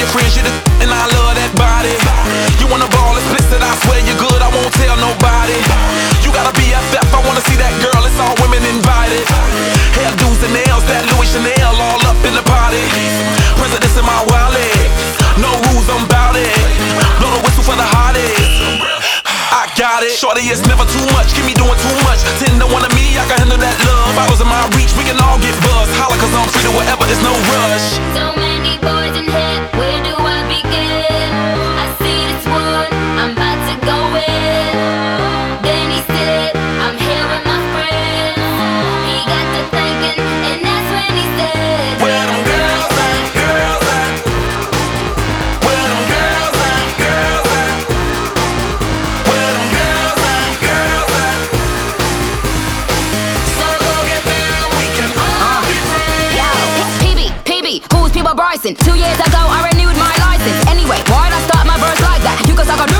your friends, you the and I love that body. You wanna ball explicit, I swear you're good, I won't tell nobody. You gotta be BFF, I wanna see that girl, it's all women invited. Hairdos and nails, that Louis Chanel all up in the party. Presidents in my wallet, no rules, I'm bout it. Blow the whistle for the hottest. I got it. Shorty, it's never too much. Keep me doing too much. 10 to 1 of me, I can handle that love. Bottles in my reach, we can all get buzzed. Holla, cause I'm free to whatever, there's no rush. So many boys in here, where do I begin? I see this one, I'm about to go in. Then he said, I'm here with my friends. He got to thinking, and that's when he said, Where them girls at, girls at? Where them girls at, girls at? Where them girls at, girls at? So go get down, we can all be friends. yo, PB, who's People Bryson? 2 years ago, I renewed my license. Anyway, why'd I start my verse like that? You can suck on